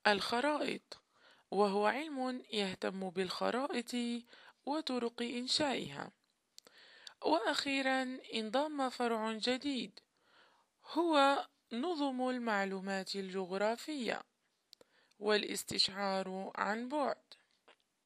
الخرائط، وهو علم يهتم بالخرائط وطرق إنشائها. وأخيرا انضم فرع جديد، هو نظم المعلومات الجغرافية والاستشعار عن بعد.